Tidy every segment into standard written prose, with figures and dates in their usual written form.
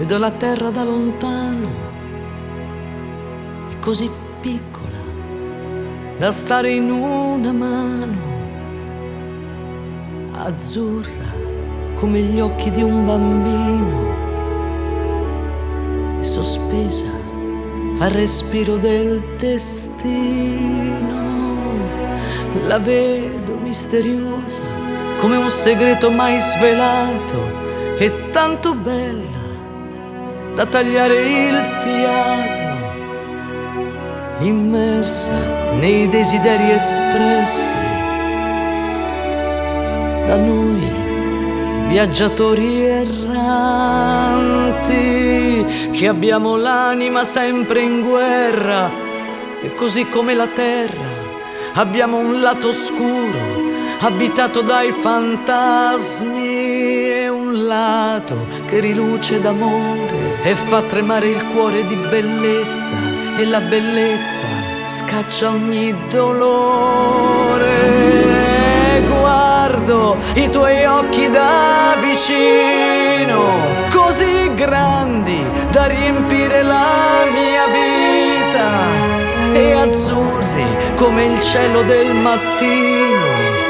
Vedo la terra da lontano, è così piccola da stare in una mano, azzurra come gli occhi di un bambino, e sospesa al respiro del destino. La vedo misteriosa come un segreto mai svelato, e tanto bella da tagliare il fiato, immersa nei desideri espressi da noi viaggiatori erranti, che abbiamo l'anima sempre in guerra, e così come la terra abbiamo un lato oscuro abitato dai fantasmi, e un lato che riluce d'amore e fa tremare il cuore di bellezza, e la bellezza scaccia ogni dolore. Guardo i tuoi occhi da vicino, così grandi da riempire la mia vita, e azzurri come il cielo del mattino,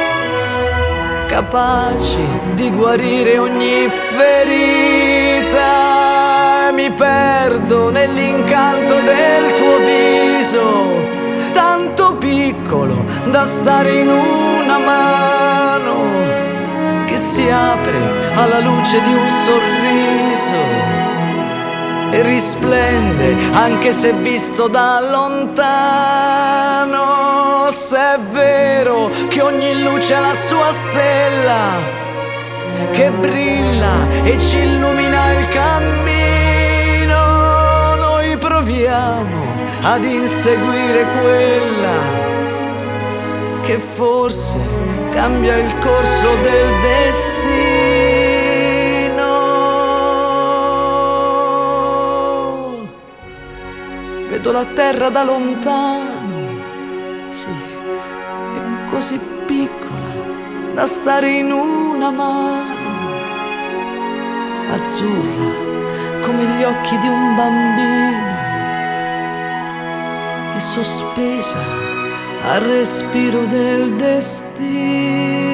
capaci di guarire ogni ferita. Mi perdo nell'incanto del tuo viso, tanto piccolo da stare in una mano, che si apre alla luce di un sorriso e risplende anche se visto da lontano. Se è vero che ogni luce ha la sua stella, che brilla e ci illumina il cammino, noi proviamo ad inseguire quella che forse cambia il corso del destino. Vedo la terra da lontano, sì, è così piccola da stare in una mano, azzurra come gli occhi di un bambino, e sospesa al respiro del destino.